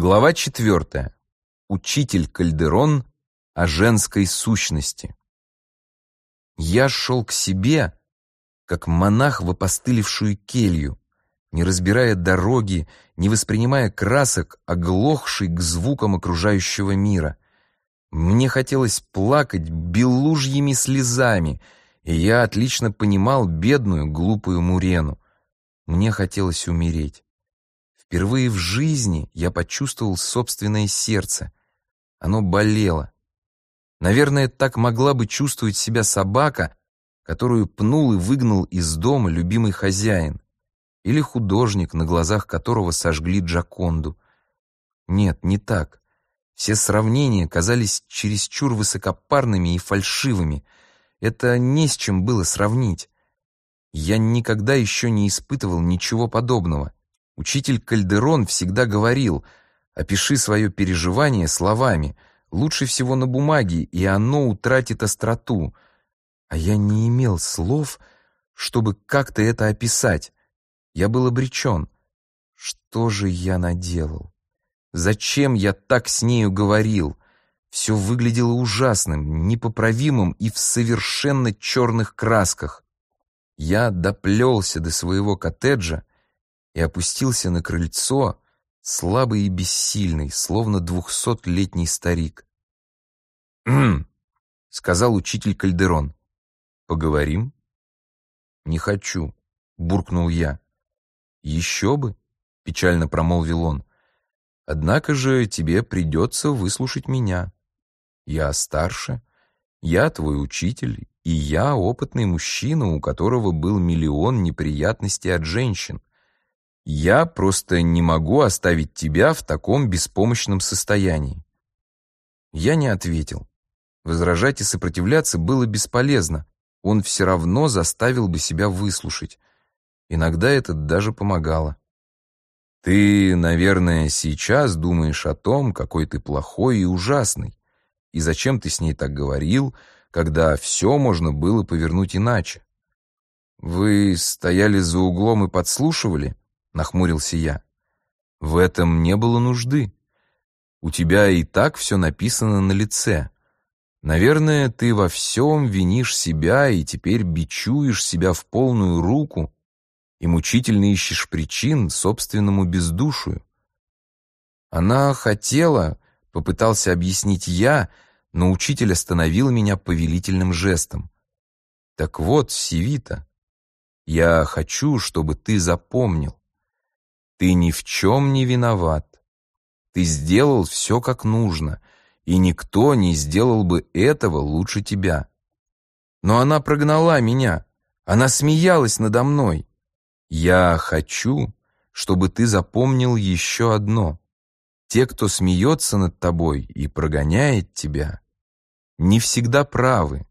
Глава 4. Учитель Кальдерон о женской сущности. Я шел к себе, как монах в опостылевшую келью, не разбирая дороги, не воспринимая красок, оглохший к звукам окружающего мира. Мне хотелось плакать белужьими слезами, и я отлично понимал бедную, глупую Мурену. Мне хотелось умереть. Впервые в жизни я почувствовал собственное сердце. Оно болело. Наверное, так могла бы чувствовать себя собака, которую пнул и выгнал из дома любимый хозяин, или художник, на глазах которого сожгли Джоконду. Нет, не так. Все сравнения казались чересчур высокопарными и фальшивыми. Это не с чем было сравнить. Я никогда еще не испытывал ничего подобного. Учитель Кальдерон всегда говорил: опиши свое переживание словами, лучше всего на бумаге, и оно утратит остроту. А я не имел слов, чтобы как-то это описать. Я был обречен. Что же я наделал? Зачем я так с нею говорил? Все выглядело ужасным, непоправимым и в совершенно черных красках. Я доплелся до своего коттеджа и опустился на крыльцо, слабый и бессильный, словно 200-летний старик. «Хм», — сказал учитель Кальдерон. «Поговорим?» «Не хочу», — буркнул я. «Еще бы», — печально промолвил он. «Однако же тебе придется выслушать меня. Я старше, я твой учитель, и я опытный мужчина, у которого был миллион неприятностей от женщин. Я просто не могу оставить тебя в таком беспомощном состоянии». Я не ответил. Возражать и сопротивляться было бесполезно. Он все равно заставил бы себя выслушать. Иногда это даже помогало. «Ты, наверное, сейчас думаешь о том, какой ты плохой и ужасный, и зачем ты с ней так говорил, когда все можно было повернуть иначе. Вы стояли за углом и подслушивали?» — нахмурился я. «В этом не было нужды. У тебя и так все написано на лице. Наверное, ты во всем винишь себя и теперь бичуешь себя в полную руку и мучительно ищешь причин собственному бездушию». Она хотела, попытался объяснить я, но учитель остановил меня повелительным жестом. «Так вот, Сивита, я хочу, чтобы ты запомнил. Ты ни в чем не виноват. Ты сделал все как нужно, и никто не сделал бы этого лучше тебя. Но она прогнала меня, она смеялась надо мной. Я хочу, чтобы ты запомнил еще одно. Те, кто смеется над тобой и прогоняет тебя, не всегда правы.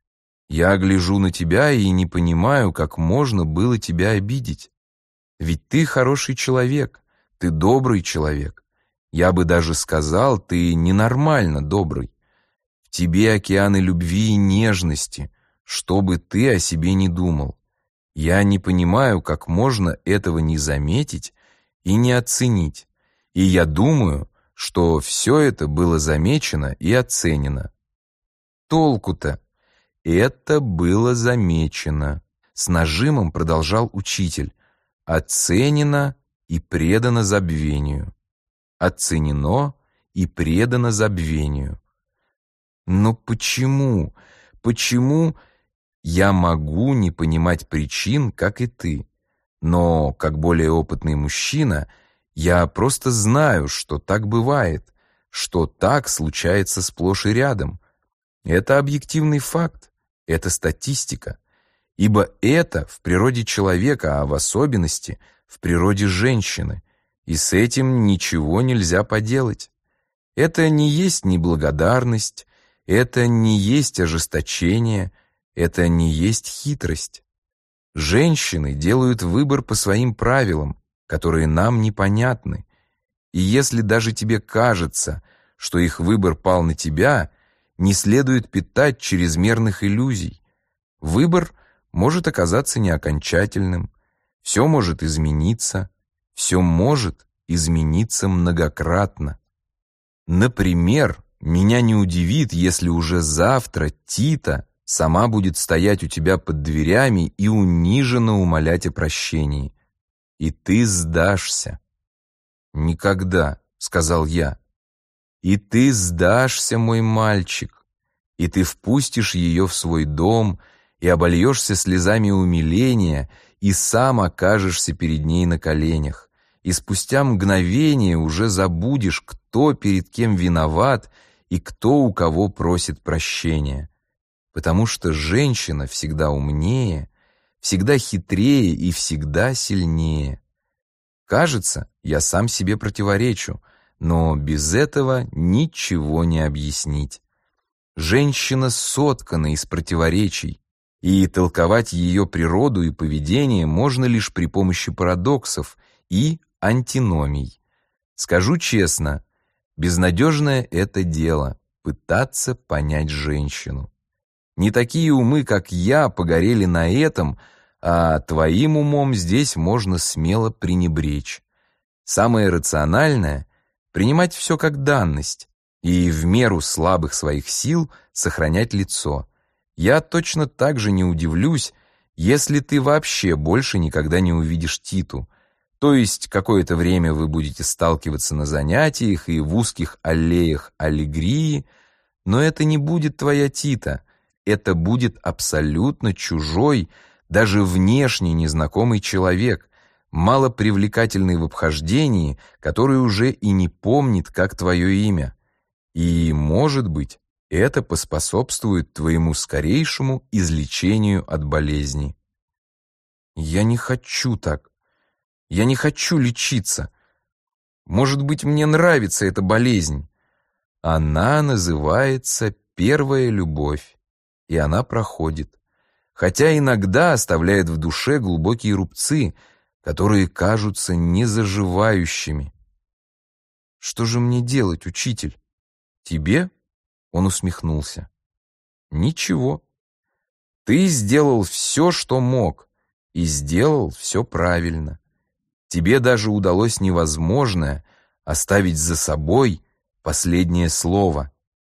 Я гляжу на тебя и не понимаю, как можно было тебя обидеть. Ведь ты хороший человек, ты добрый человек. Я бы даже сказал, ты ненормально добрый. В тебе океаны любви и нежности, что бы ты о себе ни думал. Я не понимаю, как можно этого не заметить и не оценить. И я думаю, что все это было замечено и оценено. Толку-то? Это было замечено. С нажимом продолжал учитель. Оценено и предано забвению. Оценено и предано забвению. Но почему? Почему я могу не понимать причин, как и ты? Но, как более опытный мужчина, я просто знаю, что так бывает, что так случается сплошь и рядом. Это объективный факт, это статистика. Ибо это в природе человека, а в особенности в природе женщины, и с этим ничего нельзя поделать. Это не есть неблагодарность, это не есть ожесточение, это не есть хитрость. Женщины делают выбор по своим правилам, которые нам непонятны, и если даже тебе кажется, что их выбор пал на тебя, не следует питать чрезмерных иллюзий. Выбор может оказаться неокончательным, все может измениться, все может измениться многократно. Например, меня не удивит, если уже завтра Тита сама будет стоять у тебя под дверями и униженно умолять о прощении. И ты сдашься. «Никогда», — сказал я. «И ты сдашься, мой мальчик, и ты впустишь ее в свой дом и обольешься слезами умиления, и сам окажешься перед ней на коленях, и спустя мгновение уже забудешь, кто перед кем виноват и кто у кого просит прощения, потому что женщина всегда умнее, всегда хитрее и всегда сильнее. Кажется, я сам себе противоречу, но без этого ничего не объяснить. Женщина соткана из противоречий, и толковать ее природу и поведение можно лишь при помощи парадоксов и антиномий. Скажу честно, безнадежное это дело — пытаться понять женщину. Не такие умы, как я, погорели на этом, а твоим умом здесь можно смело пренебречь. Самое рациональное — принимать все как данность и в меру слабых своих сил сохранять лицо. Я точно так же не удивлюсь, если ты вообще больше никогда не увидишь Титу. То есть какое-то время вы будете сталкиваться на занятиях и в узких аллеях аллегрии, но это не будет твоя Тита, это будет абсолютно чужой, даже внешне незнакомый человек, малопривлекательный в обхождении, который уже и не помнит, как твое имя. И, может быть, это поспособствует твоему скорейшему излечению от болезни. Я не хочу так. Я не хочу лечиться. Может быть, мне нравится эта болезнь. Она называется первая любовь, и она проходит, хотя иногда оставляет в душе глубокие рубцы, которые кажутся незаживающими. Что же мне делать, учитель? Тебе? Он усмехнулся. Ничего. Ты сделал все, что мог, и сделал все правильно. Тебе даже удалось невозможное — оставить за собой последнее слово.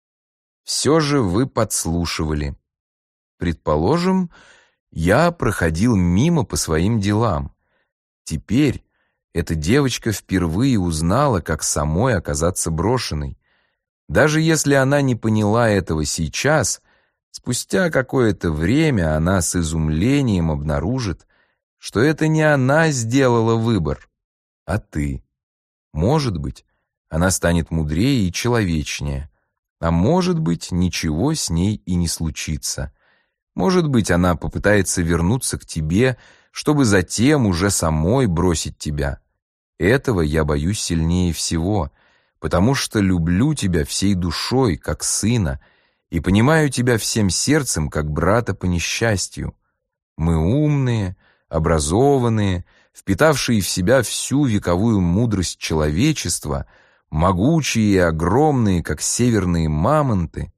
Все же вы подслушивали. Предположим, я проходил мимо по своим делам. Теперь эта девочка впервые узнала, как самой оказаться брошенной. Даже если она не поняла этого сейчас, спустя какое-то время она с изумлением обнаружит, что это не она сделала выбор, а ты. Может быть, она станет мудрее и человечнее, а может быть, ничего с ней и не случится. Может быть, она попытается вернуться к тебе, чтобы затем уже самой бросить тебя. Этого я боюсь сильнее всего, потому что люблю тебя всей душой, как сына, и понимаю тебя всем сердцем, как брата по несчастью. Мы умные, образованные, впитавшие в себя всю вековую мудрость человечества, могучие и огромные, как северные мамонты.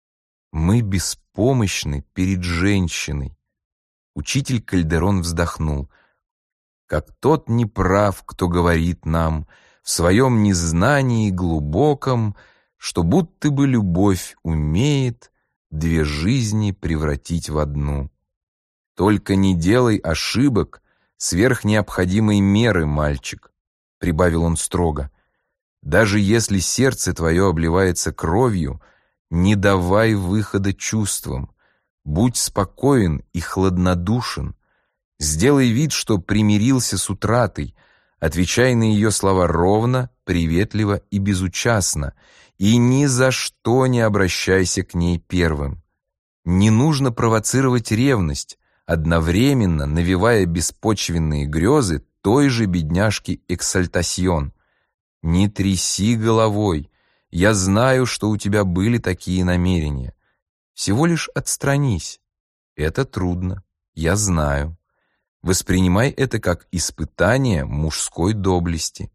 Мы беспомощны перед женщиной. Учитель Кальдерон вздохнул. Как тот неправ, кто говорит нам в своем незнании глубоком, что будто бы любовь умеет две жизни превратить в одну. Только не делай ошибок сверх необходимой меры, мальчик, прибавил он строго. Даже если сердце твое обливается кровью, не давай выхода чувствам. Будь спокоен и хладнодушен. Сделай вид, что примирился с утратой, отвечай на ее слова ровно, приветливо и безучастно, и ни за что не обращайся к ней первым. Не нужно провоцировать ревность, одновременно навевая беспочвенные грезы той же бедняжки Эксальтасьон. Не тряси головой, я знаю, что у тебя были такие намерения. Всего лишь отстранись. Это трудно, я знаю. Воспринимай это как испытание мужской доблести.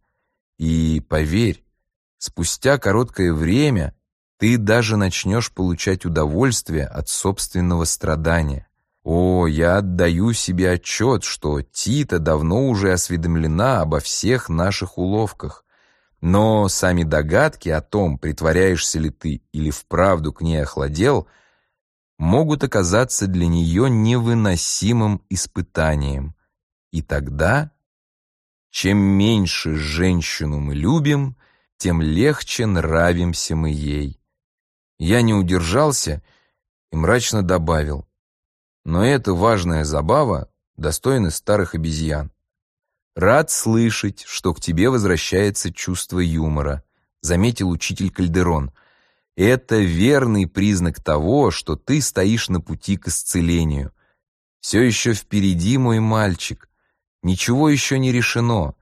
И поверь, спустя короткое время ты даже начнешь получать удовольствие от собственного страдания. О, я отдаю себе отчет, что Тита давно уже осведомлена обо всех наших уловках. Но сами догадки о том, притворяешься ли ты или вправду к ней охладел, могут оказаться для нее невыносимым испытанием. И тогда, чем меньше женщину мы любим, тем легче нравимся мы ей. Я не удержался и мрачно добавил: но эта важная забава достойна старых обезьян. «Рад слышать, что к тебе возвращается чувство юмора», — заметил учитель Кальдерон. «Это верный признак того, что ты стоишь на пути к исцелению. Все еще впереди, мой мальчик. Ничего еще не решено.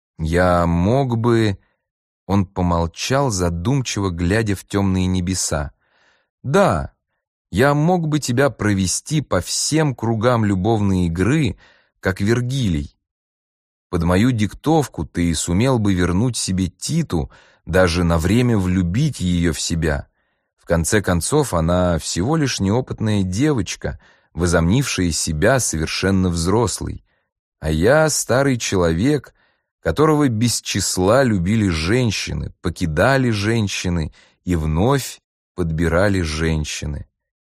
Я мог бы...» Он помолчал, задумчиво глядя в темные небеса. «Да, я мог бы тебя провести по всем кругам любовной игры, как Вергилий. Под мою диктовку ты сумел бы вернуть себе Титу, даже на время влюбить ее в себя. В конце концов, она всего лишь неопытная девочка, возомнившая себя совершенно взрослой. А я старый человек, которого без числа любили женщины, покидали женщины и вновь подбирали женщины.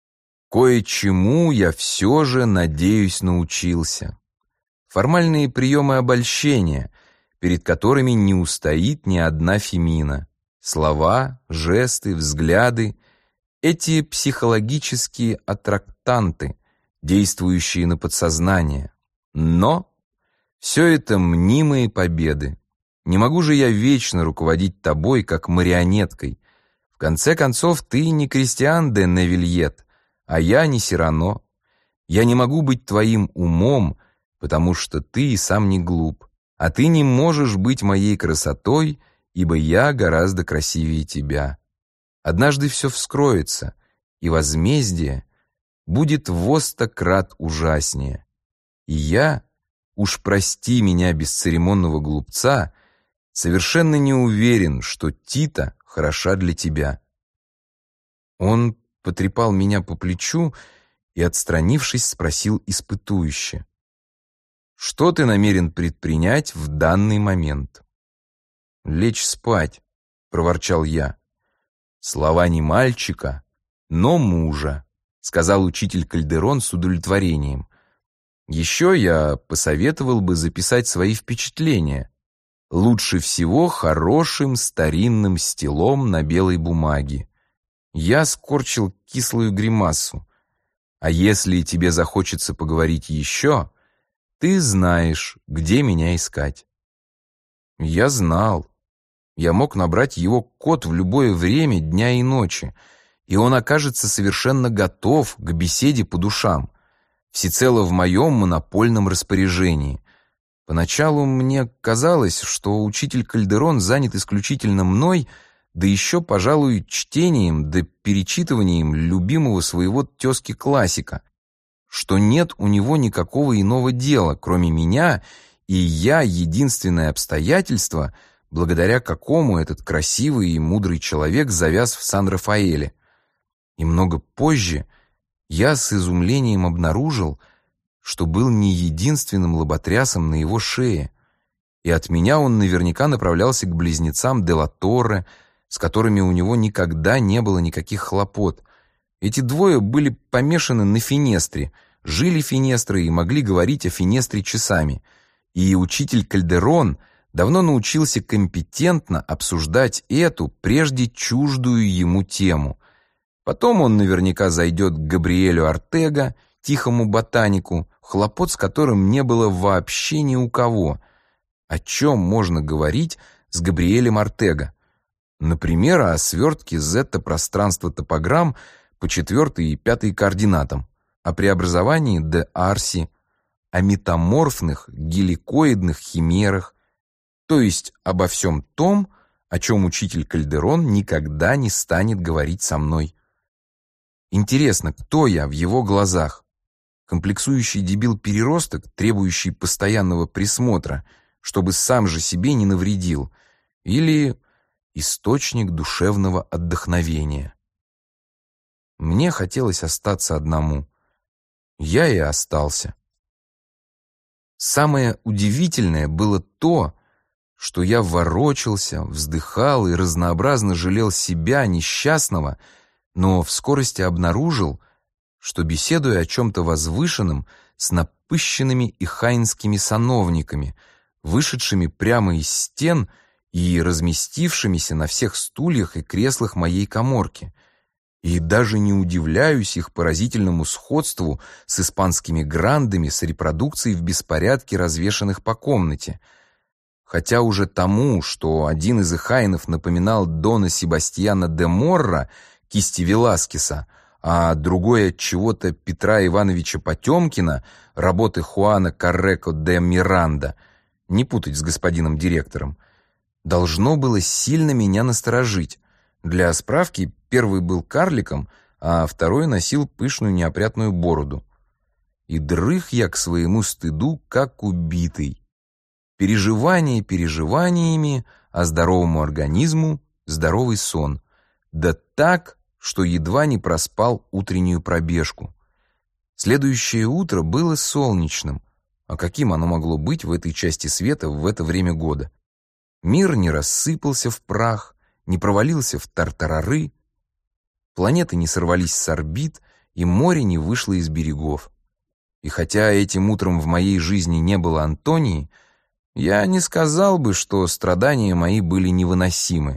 Кое-чему я все же, надеюсь, научился. Формальные приемы обольщения, перед которыми не устоит ни одна фемина. Слова, жесты, взгляды — эти психологические аттрактанты, действующие на подсознание. Но все это мнимые победы. Не могу же я вечно руководить тобой, как марионеткой. В конце концов, ты не Кристиан де Невильет, а я не Сирано. Я не могу быть твоим умом, потому что ты и сам не глуп, а ты не можешь быть моей красотой, ибо я гораздо красивее тебя. Однажды все вскроется, и возмездие будет во 100 крат ужаснее. И я, уж прости меня, бесцеремонного глупца, совершенно не уверен, что Тита хороша для тебя». Он потрепал меня по плечу и, отстранившись, спросил испытующе: «Что ты намерен предпринять в данный момент?» «Лечь спать», — проворчал я. «Слова не мальчика, но мужа», — сказал учитель Кальдерон с удовлетворением. «Еще я посоветовал бы записать свои впечатления. Лучше всего хорошим старинным стилом на белой бумаге». Я скорчил кислую гримасу. «А если тебе захочется поговорить еще, ты знаешь, где меня искать». Я знал. Я мог набрать его код в любое время дня и ночи, и он окажется совершенно готов к беседе по душам, всецело в моем монопольном распоряжении. Поначалу мне казалось, что учитель Кальдерон занят исключительно мной, да еще, пожалуй, чтением да перечитыванием любимого своего тезки-классика, что нет у него никакого иного дела, кроме меня, и я — единственное обстоятельство, благодаря какому этот красивый и мудрый человек завяз в Сан-Рафаэле. И много позже я с изумлением обнаружил, что был не единственным лоботрясом на его шее, и от меня он наверняка направлялся к близнецам де ла Торре, с которыми у него никогда не было никаких хлопот. Эти двое были помешаны на Финестре, жили Финестрой и могли говорить о Финестре часами. И учитель Кальдерон давно научился компетентно обсуждать эту, прежде чуждую ему тему. Потом он наверняка зайдет к Габриэлю Ортега, тихому ботанику, хлопот с которым не было вообще ни у кого. О чем можно говорить с Габриэлем Ортега? Например, о свертке зетта-пространства-топограмм по 4 и 5 координатам, о преобразовании де Арси, о метаморфных геликоидных химерах, то есть обо всем том, о чем учитель Кальдерон никогда не станет говорить со мной. Интересно, кто я в его глазах? Комплексующий дебил-переросток, требующий постоянного присмотра, чтобы сам же себе не навредил, или источник душевного отдохновения? Мне хотелось остаться одному. я и остался. Самое удивительное было то, что я ворочался, вздыхал и разнообразно жалел себя, несчастного, но в скорости обнаружил, что, беседуя о чем-то возвышенном с напыщенными ихайнскими сановниками, вышедшими прямо из стен и разместившимися на всех стульях и креслах моей каморки, и даже не удивляюсь их поразительному сходству с испанскими грандами с репродукцией в беспорядке, развешанных по комнате, хотя уже тому, что один из ихайнов напоминал Дона Себастьяна де Морра, кисти Веласкеса, а другой от чего-то Петра Ивановича Потемкина, работы Хуана Карреко де Миранда, не путать с господином директором, должно было сильно меня насторожить. Для справки, первый был карликом, а второй носил пышную неопрятную бороду. И дрых я к своему стыду, как убитый. Переживания переживаниями, а здоровому организму здоровый сон. Да так, что едва не проспал утреннюю пробежку. Следующее утро было солнечным. А каким оно могло быть в этой части света в это время года? Мир не рассыпался в прах, не провалился в тартарары, планеты не сорвались с орбит, и море не вышло из берегов. И хотя этим утром в моей жизни не было Антонии, я не сказал бы, что страдания мои были невыносимы.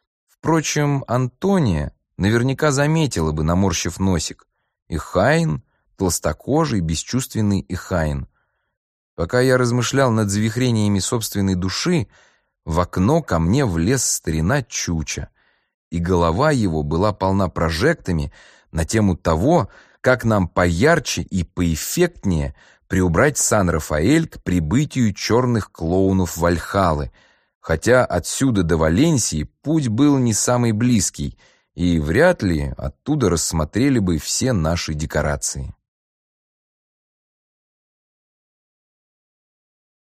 Впрочем, Антония наверняка заметила бы, наморщив носик. Ихайн, толстокожий, бесчувственный Ихайн. Пока я размышлял над завихрениями собственной души, в окно ко мне влез старина Чуча, и голова его была полна прожектами на тему того, как нам поярче и поэффектнее приубрать Сан-Рафаэль к прибытию черных клоунов Вальхаллы, хотя отсюда до Валенсии путь был не самый близкий, и вряд ли оттуда рассмотрели бы все наши декорации.